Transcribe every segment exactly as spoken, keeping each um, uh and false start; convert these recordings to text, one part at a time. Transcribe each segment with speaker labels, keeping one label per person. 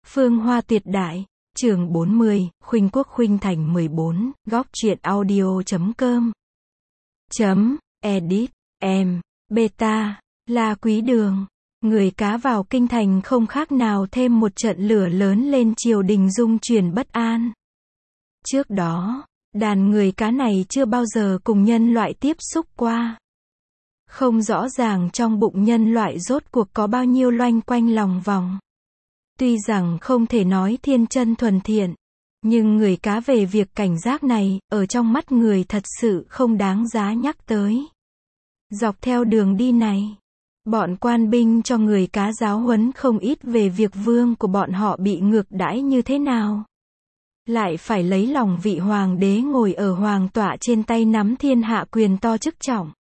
Speaker 1: Phương Hoa tuyệt đại, chương bốn mươi, Khuynh Quốc Khuynh Thành mười bốn, góc truyện audio chấm com. Chấm, edit, em, beta, La Quý Đường. Người cá vào kinh thành không khác nào thêm một trận lửa lớn lên triều đình dung chuyển bất an. Trước đó, đàn người cá này chưa bao giờ cùng nhân loại tiếp xúc qua. Không rõ ràng trong bụng nhân loại rốt cuộc có bao nhiêu loanh quanh lòng vòng. Tuy rằng không thể nói thiên chân thuần thiện, nhưng người cá về việc cảnh giác này, ở trong mắt người thật sự không đáng giá nhắc tới. Dọc theo đường đi này, bọn quan binh cho người cá giáo huấn không ít về việc vương của bọn họ bị ngược đãi như thế nào. Lại phải lấy lòng vị hoàng đế ngồi ở hoàng tọa trên tay nắm thiên hạ quyền to chức trọng,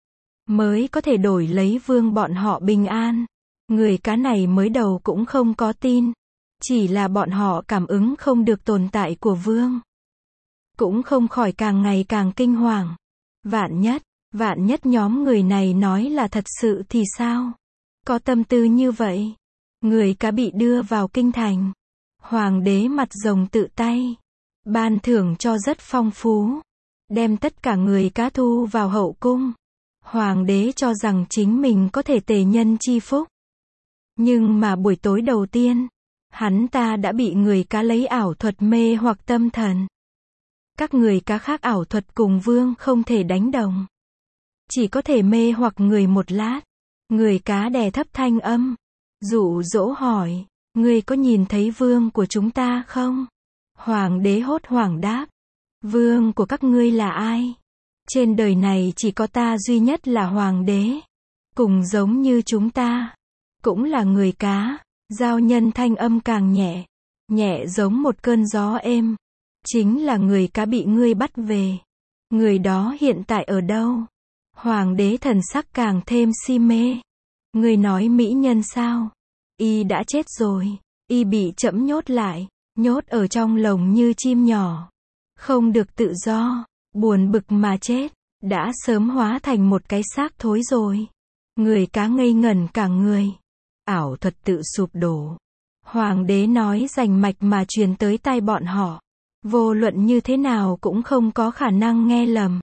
Speaker 1: mới có thể đổi lấy vương bọn họ bình an. Người cá này mới đầu cũng không có tin, chỉ là bọn họ cảm ứng không được tồn tại của vương. Cũng không khỏi càng ngày càng kinh hoàng. Vạn nhất, vạn nhất nhóm người này nói là thật sự thì sao? Có tâm tư như vậy. Người cá bị đưa vào kinh thành. Hoàng đế mặt rồng tự tay ban thưởng cho rất phong phú, đem tất cả người cá thu vào hậu cung. Hoàng đế cho rằng chính mình có thể tề nhân chi phúc. Nhưng mà buổi tối đầu tiên, hắn ta đã bị người cá lấy ảo thuật mê hoặc tâm thần. Các người cá khác ảo thuật cùng vương không thể đánh đồng, chỉ có thể mê hoặc người một lát. Người cá đè thấp thanh âm, dụ dỗ hỏi, ngươi có nhìn thấy vương của chúng ta không? Hoàng đế hốt hoảng đáp, vương của các ngươi là ai? Trên đời này chỉ có ta duy nhất là hoàng đế, cùng giống như chúng ta, cũng là người cá. Giao nhân thanh âm càng nhẹ, nhẹ giống một cơn gió êm. Chính là người cá bị ngươi bắt về. Người đó hiện tại ở đâu? Hoàng đế thần sắc càng thêm si mê. Ngươi nói mỹ nhân sao? Y đã chết rồi. Y bị trẫm nhốt lại, nhốt ở trong lồng như chim nhỏ, không được tự do, buồn bực mà chết, đã sớm hóa thành một cái xác thối rồi. Người cá ngây ngẩn cả người. Ảo thuật tự sụp đổ. Hoàng đế nói rành mạch mà truyền tới tai bọn họ. Vô luận như thế nào cũng không có khả năng nghe lầm.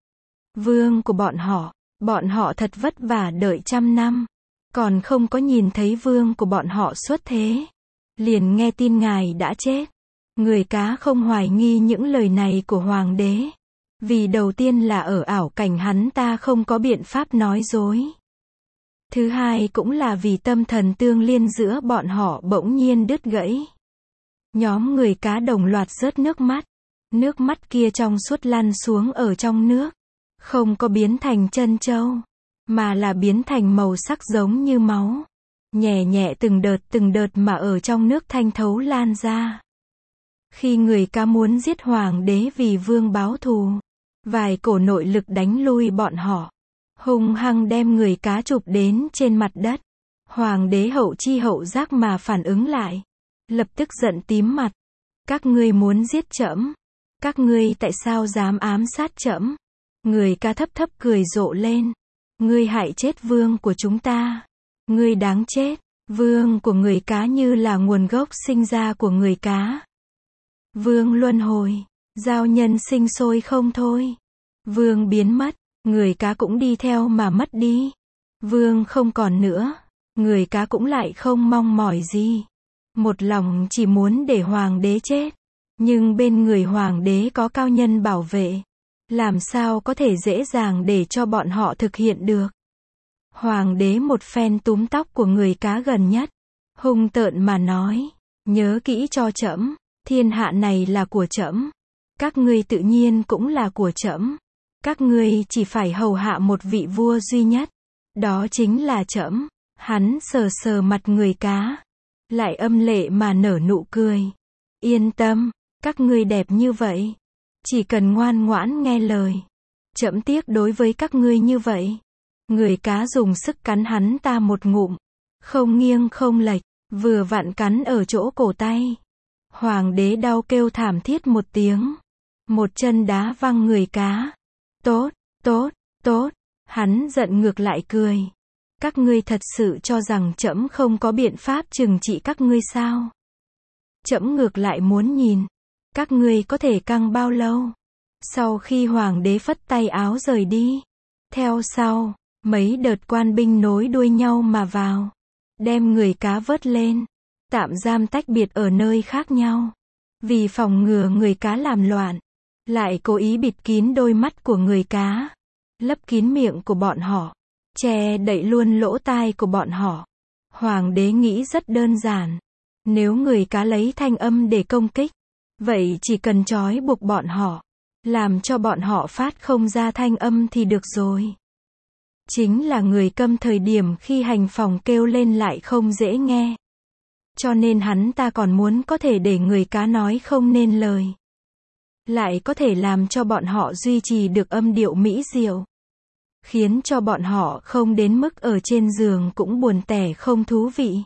Speaker 1: Vương của bọn họ, bọn họ thật vất vả đợi trăm năm, còn không có nhìn thấy vương của bọn họ xuất thế. Liền nghe tin ngài đã chết. Người cá không hoài nghi những lời này của hoàng đế. Vì đầu tiên là ở ảo cảnh hắn ta không có biện pháp nói dối. Thứ hai cũng là vì tâm thần tương liên giữa bọn họ bỗng nhiên đứt gãy. Nhóm người cá đồng loạt rớt nước mắt. Nước mắt kia trong suốt lăn xuống ở trong nước. Không có biến thành trân châu, mà là biến thành màu sắc giống như máu. Nhẹ nhẹ từng đợt từng đợt mà ở trong nước thanh thấu lan ra. Khi người cá muốn giết hoàng đế vì vương báo thù, vài cổ nội lực đánh lui bọn họ, hung hăng đem người cá chụp đến trên mặt đất. Hoàng đế hậu chi hậu giác mà phản ứng lại, lập tức giận tím mặt. Các ngươi muốn giết trẫm? Các ngươi tại sao dám ám sát trẫm? Người cá thấp thấp cười rộ lên. Ngươi hại chết vương của chúng ta. Ngươi đáng chết. Vương của người cá như là nguồn gốc sinh ra của người cá. Vương luân hồi, giao nhân sinh sôi không thôi. Vương biến mất, người cá cũng đi theo mà mất đi. Vương không còn nữa, người cá cũng lại không mong mỏi gì. Một lòng chỉ muốn để hoàng đế chết. Nhưng bên người hoàng đế có cao nhân bảo vệ, làm sao có thể dễ dàng để cho bọn họ thực hiện được. Hoàng đế một phen túm tóc của người cá gần nhất, hung tợn mà nói, nhớ kỹ cho trẫm, thiên hạ này là của trẫm, các ngươi tự nhiên cũng là của trẫm. Các ngươi chỉ phải hầu hạ một vị vua duy nhất, đó chính là trẫm. Hắn sờ sờ mặt người cá, lại âm lệ mà nở nụ cười. Yên tâm, các ngươi đẹp như vậy, chỉ cần ngoan ngoãn nghe lời, trẫm tiếc đối với các ngươi như vậy. Người cá dùng sức cắn hắn ta một ngụm, không nghiêng không lệch, vừa vặn cắn ở chỗ cổ tay. Hoàng đế đau kêu thảm thiết một tiếng, một chân đá văng người cá. Tốt, tốt, tốt. Hắn giận ngược lại cười. Các ngươi thật sự cho rằng trẫm không có biện pháp trừng trị các ngươi sao? Trẫm ngược lại muốn nhìn, các ngươi có thể căng bao lâu. Sau khi hoàng đế phất tay áo rời đi, theo sau, mấy đợt quan binh nối đuôi nhau mà vào, đem người cá vớt lên, tạm giam tách biệt ở nơi khác nhau. Vì phòng ngừa người cá làm loạn, lại cố ý bịt kín đôi mắt của người cá, lấp kín miệng của bọn họ, che đậy luôn lỗ tai của bọn họ. Hoàng đế nghĩ rất đơn giản, nếu người cá lấy thanh âm để công kích, vậy chỉ cần trói buộc bọn họ, làm cho bọn họ phát không ra thanh âm thì được rồi. Chính là người câm thời điểm khi hành phòng kêu lên lại không dễ nghe. Cho nên hắn ta còn muốn có thể để người cá nói không nên lời, lại có thể làm cho bọn họ duy trì được âm điệu mỹ diệu, khiến cho bọn họ không đến mức ở trên giường cũng buồn tẻ không thú vị.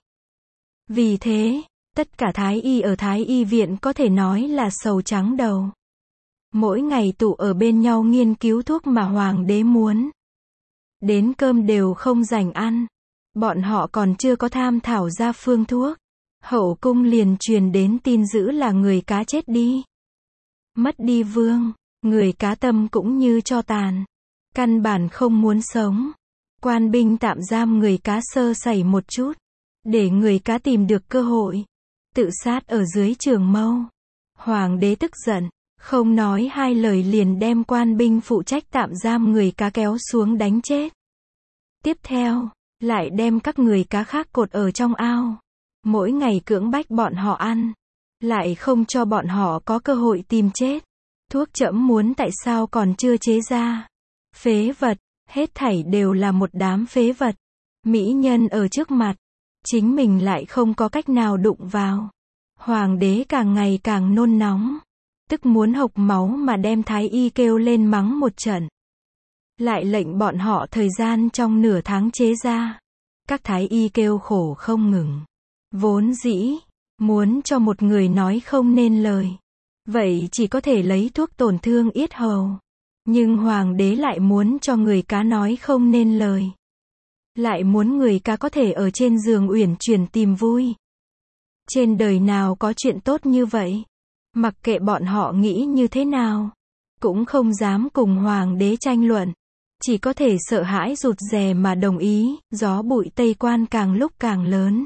Speaker 1: Vì thế, tất cả thái y ở thái y viện có thể nói là sầu trắng đầu. Mỗi ngày tụ ở bên nhau nghiên cứu thuốc mà hoàng đế muốn. Đến cơm đều không dành ăn. Bọn họ còn chưa có tham thảo ra phương thuốc. Hậu cung liền truyền đến tin dữ là người cá chết đi. Mất đi vương, người cá tâm cũng như tro tàn. Căn bản không muốn sống. Quan binh tạm giam người cá sơ sẩy một chút, để người cá tìm được cơ hội tự sát ở dưới trường mâu. Hoàng đế tức giận, không nói hai lời liền đem quan binh phụ trách tạm giam người cá kéo xuống đánh chết. Tiếp theo, lại đem các người cá khác cột ở trong ao. Mỗi ngày cưỡng bách bọn họ ăn, lại không cho bọn họ có cơ hội tìm chết. Thuốc trẫm muốn tại sao còn chưa chế ra. Phế vật, hết thảy đều là một đám phế vật. Mỹ nhân ở trước mặt, chính mình lại không có cách nào đụng vào. Hoàng đế càng ngày càng nôn nóng, tức muốn hộc máu mà đem thái y kêu lên mắng một trận. Lại lệnh bọn họ thời gian trong nửa tháng chế ra. Các thái y kêu khổ không ngừng. Vốn dĩ, muốn cho một người nói không nên lời, vậy chỉ có thể lấy thuốc tổn thương yết hầu. Nhưng hoàng đế lại muốn cho người cá nói không nên lời. Lại muốn người cá có thể ở trên giường uyển chuyển tìm vui. Trên đời nào có chuyện tốt như vậy? Mặc kệ bọn họ nghĩ như thế nào, cũng không dám cùng hoàng đế tranh luận. Chỉ có thể sợ hãi rụt rè mà đồng ý. Gió bụi Tây Quan càng lúc càng lớn.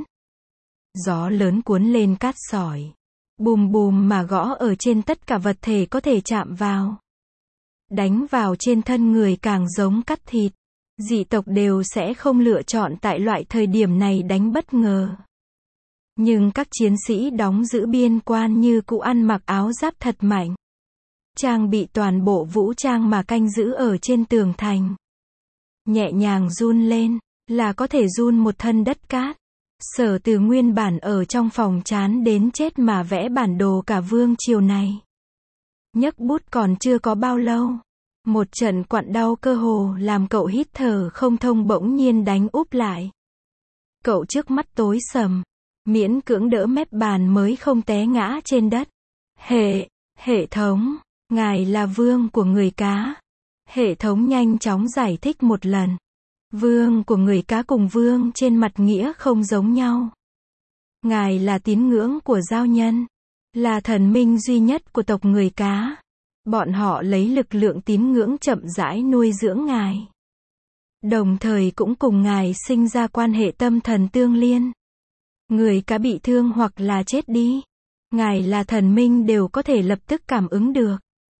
Speaker 1: Gió lớn cuốn lên cát sỏi, bùm bùm mà gõ ở trên tất cả vật thể có thể chạm vào. Đánh vào trên thân người càng giống cắt thịt. Dị tộc đều sẽ không lựa chọn tại loại thời điểm này đánh bất ngờ. Nhưng các chiến sĩ đóng giữ biên quan như cũ ăn mặc áo giáp thật mạnh, trang bị toàn bộ vũ trang mà canh giữ ở trên tường thành. Nhẹ nhàng run lên, là có thể run một thân đất cát. Sở Từ nguyên bản ở trong phòng chán đến chết mà vẽ bản đồ cả vương triều này. Nhấc bút còn chưa có bao lâu, một trận quặn đau cơ hồ làm cậu hít thở không thông bỗng nhiên đánh úp lại. Cậu trước mắt tối sầm, miễn cưỡng đỡ mép bàn mới không té ngã trên đất. Hệ, hệ thống, ngài là vương của người cá. Hệ thống nhanh chóng giải thích một lần. Vương của người cá cùng vương trên mặt nghĩa không giống nhau. Ngài là tín ngưỡng của giao nhân, là thần minh duy nhất của tộc người cá. Bọn họ lấy lực lượng tín ngưỡng chậm rãi nuôi dưỡng ngài. Đồng thời cũng cùng ngài sinh ra quan hệ tâm thần tương liên. Người cá bị thương hoặc là chết đi, ngài là thần minh đều có thể lập tức cảm ứng được.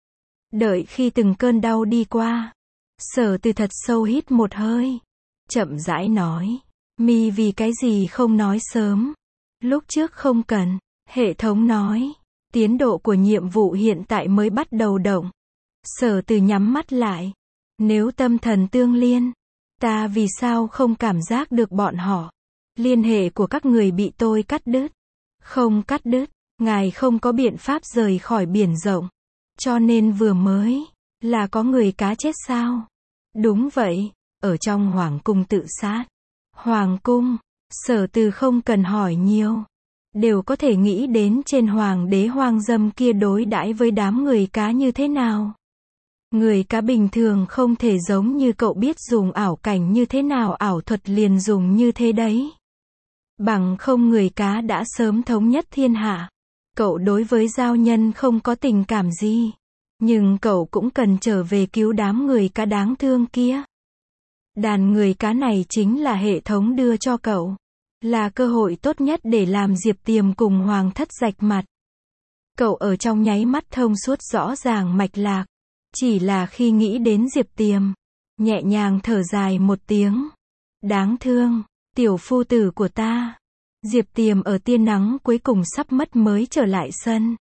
Speaker 1: Đợi khi từng cơn đau đi qua, Sở Từ thật sâu hít một hơi, chậm rãi nói, mi vì cái gì không nói sớm? Lúc trước không cần. Hệ thống nói, tiến độ của nhiệm vụ hiện tại mới bắt đầu động. Sở Từ nhắm mắt lại. Nếu tâm thần tương liên, ta vì sao không cảm giác được bọn họ? Liên hệ của các người bị tôi cắt đứt. Không cắt đứt, ngài không có biện pháp rời khỏi biển rộng. Cho nên vừa mới, là có người cá chết sao? Đúng vậy, ở trong hoàng cung tự sát. Hoàng cung, Sở Từ không cần hỏi nhiều, đều có thể nghĩ đến trên hoàng đế hoang dâm kia đối đãi với đám người cá như thế nào. Người cá bình thường không thể giống như cậu biết dùng ảo cảnh như thế nào, ảo thuật liền dùng như thế đấy. Bằng không người cá đã sớm thống nhất thiên hạ. Cậu đối với giao nhân không có tình cảm gì. Nhưng cậu cũng cần trở về cứu đám người cá đáng thương kia. Đàn người cá này chính là hệ thống đưa cho cậu. Là cơ hội tốt nhất để làm Diệp Tiềm cùng Hoàng thất rạch mặt. Cậu ở trong nháy mắt thông suốt rõ ràng mạch lạc. Chỉ là khi nghĩ đến Diệp Tiềm, nhẹ nhàng thở dài một tiếng. Đáng thương, tiểu phu tử của ta. Diệp Tiềm ở tia nắng cuối cùng sắp mất mới trở lại sân.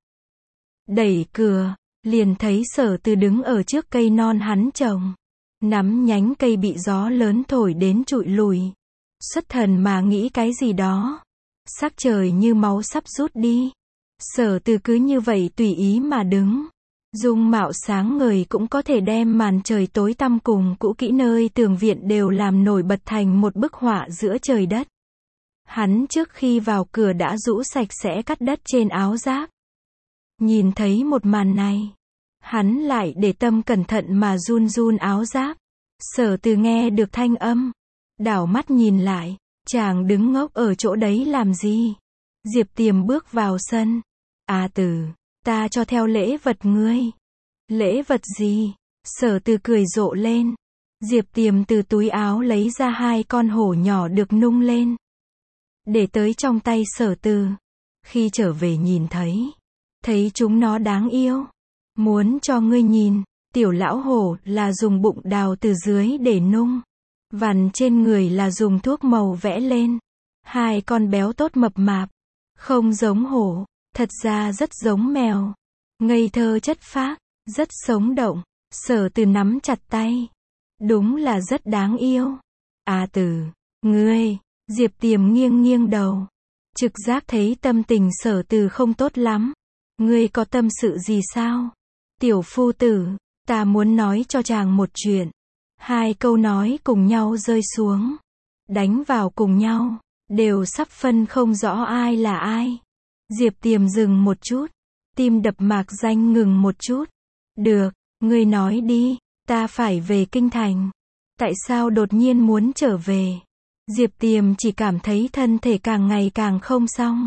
Speaker 1: Đẩy cửa, liền thấy Sở Từ đứng ở trước cây non hắn trồng. Nắm nhánh cây bị gió lớn thổi đến trụi lùi. Xuất thần mà nghĩ cái gì đó. Sắc trời như máu sắp rút đi. Sở Từ cứ như vậy tùy ý mà đứng. Dung mạo sáng ngời cũng có thể đem màn trời tối tăm cùng cũ kỹ nơi tường viện đều làm nổi bật thành một bức họa giữa trời đất. Hắn trước khi vào cửa đã rũ sạch sẽ cắt đất trên áo giáp. Nhìn thấy một màn này, hắn lại để tâm cẩn thận mà run run áo giáp. Sở Từ nghe được thanh âm, đảo mắt nhìn lại, chàng đứng ngốc ở chỗ đấy làm gì? Diệp Tiềm bước vào sân. À Từ, ta cho theo lễ vật ngươi. Lễ vật gì? Sở Từ cười rộ lên. Diệp Tiềm từ túi áo lấy ra hai con hổ nhỏ được nung lên. Để tới trong tay Sở Từ. Khi trở về nhìn thấy. Thấy chúng nó đáng yêu. Muốn cho ngươi nhìn. Tiểu lão hổ là dùng bụng đào từ dưới để nung. Vằn trên người là dùng thuốc màu vẽ lên. Hai con béo tốt mập mạp. Không giống hổ. Thật ra rất giống mèo. Ngây thơ chất phác. Rất sống động. Sở Từ nắm chặt tay. Đúng là rất đáng yêu. À Từ, ngươi. Diệp Tiềm nghiêng nghiêng đầu. Trực giác thấy tâm tình Sở Từ không tốt lắm. Ngươi có tâm sự gì sao? Tiểu phu tử, ta muốn nói cho chàng một chuyện. Hai câu nói cùng nhau rơi xuống. Đánh vào cùng nhau. Đều sắp phân không rõ ai là ai. Diệp Tiềm dừng một chút. Tim đập mạc danh ngừng một chút. Được, ngươi nói đi. Ta phải về kinh thành. Tại sao đột nhiên muốn trở về? Diệp Tiềm chỉ cảm thấy thân thể càng ngày càng không xong.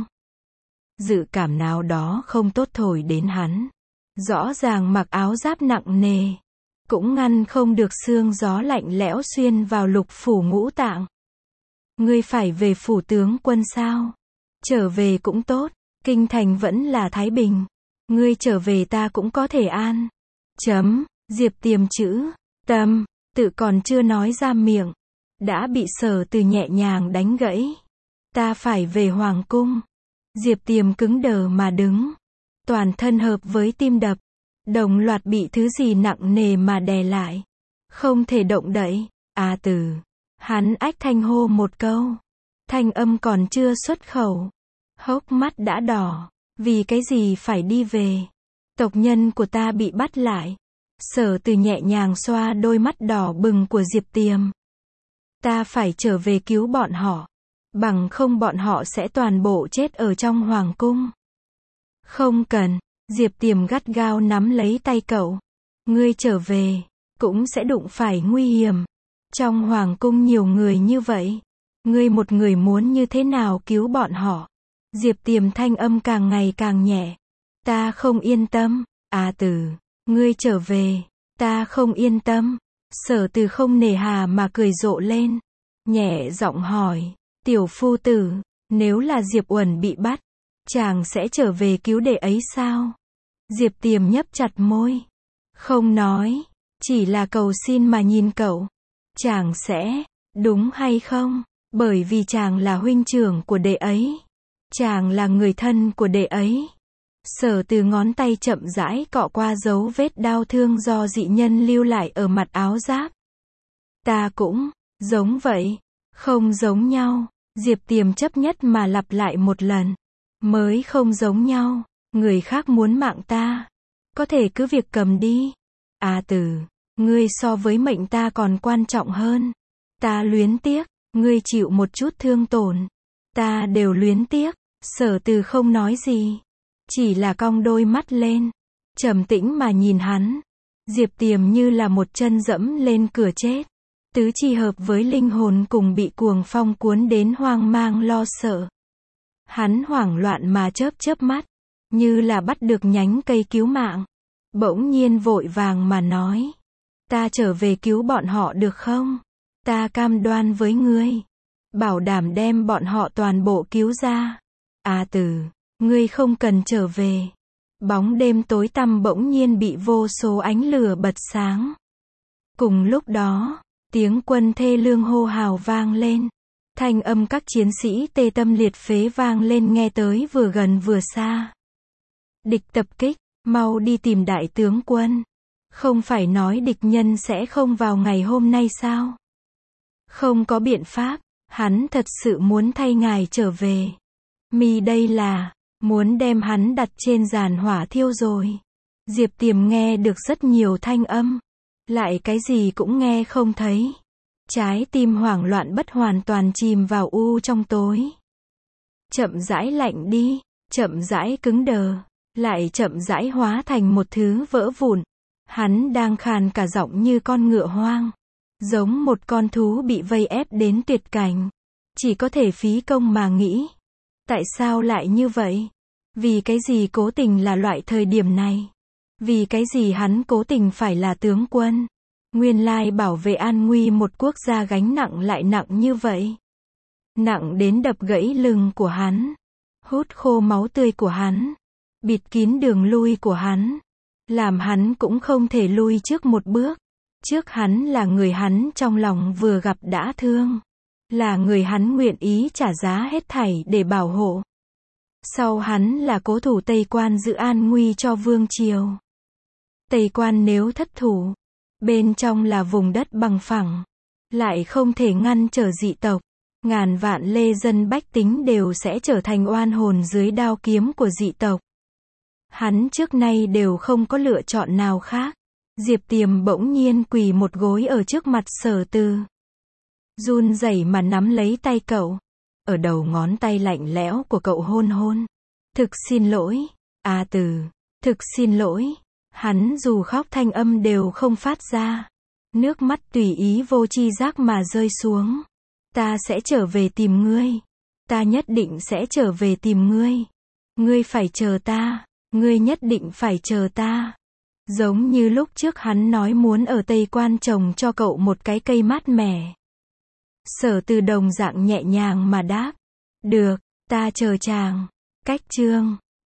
Speaker 1: Dự cảm nào đó không tốt thổi đến hắn. Rõ ràng mặc áo giáp nặng nề. Cũng ngăn không được sương gió lạnh lẽo xuyên vào lục phủ ngũ tạng. Ngươi phải về phủ tướng quân sao? Trở về cũng tốt. Kinh thành vẫn là Thái Bình. Ngươi trở về ta cũng có thể an. Chấm. Diệp Tiềm chữ tâm. Tự còn chưa nói ra miệng. Đã bị Sở Từ nhẹ nhàng đánh gãy. Ta phải về hoàng cung. Diệp Tiềm cứng đờ mà đứng. Toàn thân hợp với tim đập. Đồng loạt bị thứ gì nặng nề mà đè lại. Không thể động đậy. À Từ. Hắn ách thanh hô một câu. Thanh âm còn chưa xuất khẩu. Hốc mắt đã đỏ. Vì cái gì phải đi về? Tộc nhân của ta bị bắt lại. Sở Từ nhẹ nhàng xoa đôi mắt đỏ bừng của Diệp Tiềm. Ta phải trở về cứu bọn họ. Bằng không bọn họ sẽ toàn bộ chết ở trong hoàng cung. Không cần. Diệp Tiềm gắt gao nắm lấy tay cậu. Ngươi trở về. Cũng sẽ đụng phải nguy hiểm. Trong hoàng cung nhiều người như vậy. Ngươi một người muốn như thế nào cứu bọn họ? Diệp Tiềm thanh âm càng ngày càng nhẹ. Ta không yên tâm. À Từ. Ngươi trở về. Ta không yên tâm. Sở Từ không nề hà mà cười rộ lên. Nhẹ giọng hỏi. Tiểu phu tử. Nếu là Diệp Uẩn bị bắt. Chàng sẽ trở về cứu đệ ấy sao? Diệp Tiềm nhấp chặt môi. Không nói. Chỉ là cầu xin mà nhìn cậu. Chàng sẽ. Đúng hay không? Bởi vì chàng là huynh trưởng của đệ ấy. Chàng là người thân của đệ ấy. Sở Từ ngón tay chậm rãi cọ qua dấu vết đau thương do dị nhân lưu lại ở mặt áo giáp. Ta cũng. Giống vậy. Không giống nhau. Diệp Tiềm chấp nhất mà lặp lại một lần. Mới không giống nhau. Người khác muốn mạng ta. Có thể cứ việc cầm đi. À Từ. Ngươi so với mệnh ta còn quan trọng hơn. Ta luyến tiếc. Ngươi chịu một chút thương tổn. Ta đều luyến tiếc. Sở Từ không nói gì. Chỉ là cong đôi mắt lên. Trầm tĩnh mà nhìn hắn. Diệp Tiềm như là một chân dẫm lên cửa chết. Tứ chi hợp với linh hồn cùng bị cuồng phong cuốn đến hoang mang lo sợ. Hắn hoảng loạn mà chớp chớp mắt. như là bắt được nhánh cây cứu mạng. Bỗng nhiên vội vàng mà nói. Ta trở về cứu bọn họ được không? Ta cam đoan với ngươi. Bảo đảm đem bọn họ toàn bộ cứu ra. A Tử, ngươi không cần trở về. Bóng đêm tối tăm bỗng nhiên bị vô số ánh lửa bật sáng. Cùng lúc đó, tiếng quân thê lương hô hào vang lên. Thanh âm các chiến sĩ tê tâm liệt phế vang lên nghe tới vừa gần vừa xa. Địch tập kích, mau đi tìm đại tướng quân. Không phải nói địch nhân sẽ không vào ngày hôm nay sao? Không có biện pháp, hắn thật sự muốn thay ngài trở về. Mi đây là, muốn đem hắn đặt trên giàn hỏa thiêu rồi. Diệp Tiềm nghe được rất nhiều thanh âm. Lại cái gì cũng nghe không thấy. Trái tim hoảng loạn bất hoàn toàn chìm vào u trong tối. Chậm rãi lạnh đi, chậm rãi cứng đờ, lại chậm rãi hóa thành một thứ vỡ vụn. Hắn đang khàn cả giọng như con ngựa hoang. Giống một con thú bị vây ép đến tuyệt cảnh. Chỉ có thể phí công mà nghĩ. Tại sao lại như vậy? Vì cái gì cố tình là loại thời điểm này? Vì cái gì hắn cố tình phải là tướng quân? Nguyên lai bảo vệ an nguy một quốc gia gánh nặng lại nặng như vậy. Nặng đến đập gãy lưng của hắn. Hút khô máu tươi của hắn. Bịt kín đường lui của hắn. Làm hắn cũng không thể lui trước một bước. Trước hắn là người hắn trong lòng vừa gặp đã thương. Là người hắn nguyện ý trả giá hết thảy để bảo hộ. Sau hắn là cố thủ Tây Quan giữ an nguy cho vương triều. Tây Quan nếu thất thủ, bên trong là vùng đất bằng phẳng, lại không thể ngăn trở dị tộc. Ngàn vạn lê dân bách tính đều sẽ trở thành oan hồn dưới đao kiếm của dị tộc. Hắn trước nay đều không có lựa chọn nào khác. Diệp Tiềm bỗng nhiên quỳ một gối ở trước mặt Sở Từ. Run rẩy mà nắm lấy tay cậu. Ở đầu ngón tay lạnh lẽo của cậu hôn hôn. Thực xin lỗi, A Từ, thực xin lỗi. Hắn dù khóc thanh âm đều không phát ra. Nước mắt tùy ý vô tri giác mà rơi xuống. Ta sẽ trở về tìm ngươi. Ta nhất định sẽ trở về tìm ngươi. Ngươi phải chờ ta. Ngươi nhất định phải chờ ta. Giống như lúc trước hắn nói muốn ở Tây Quan trồng cho cậu một cái cây mát mẻ. Sở Từ đồng dạng nhẹ nhàng mà đáp. Được, ta chờ chàng. Cách chương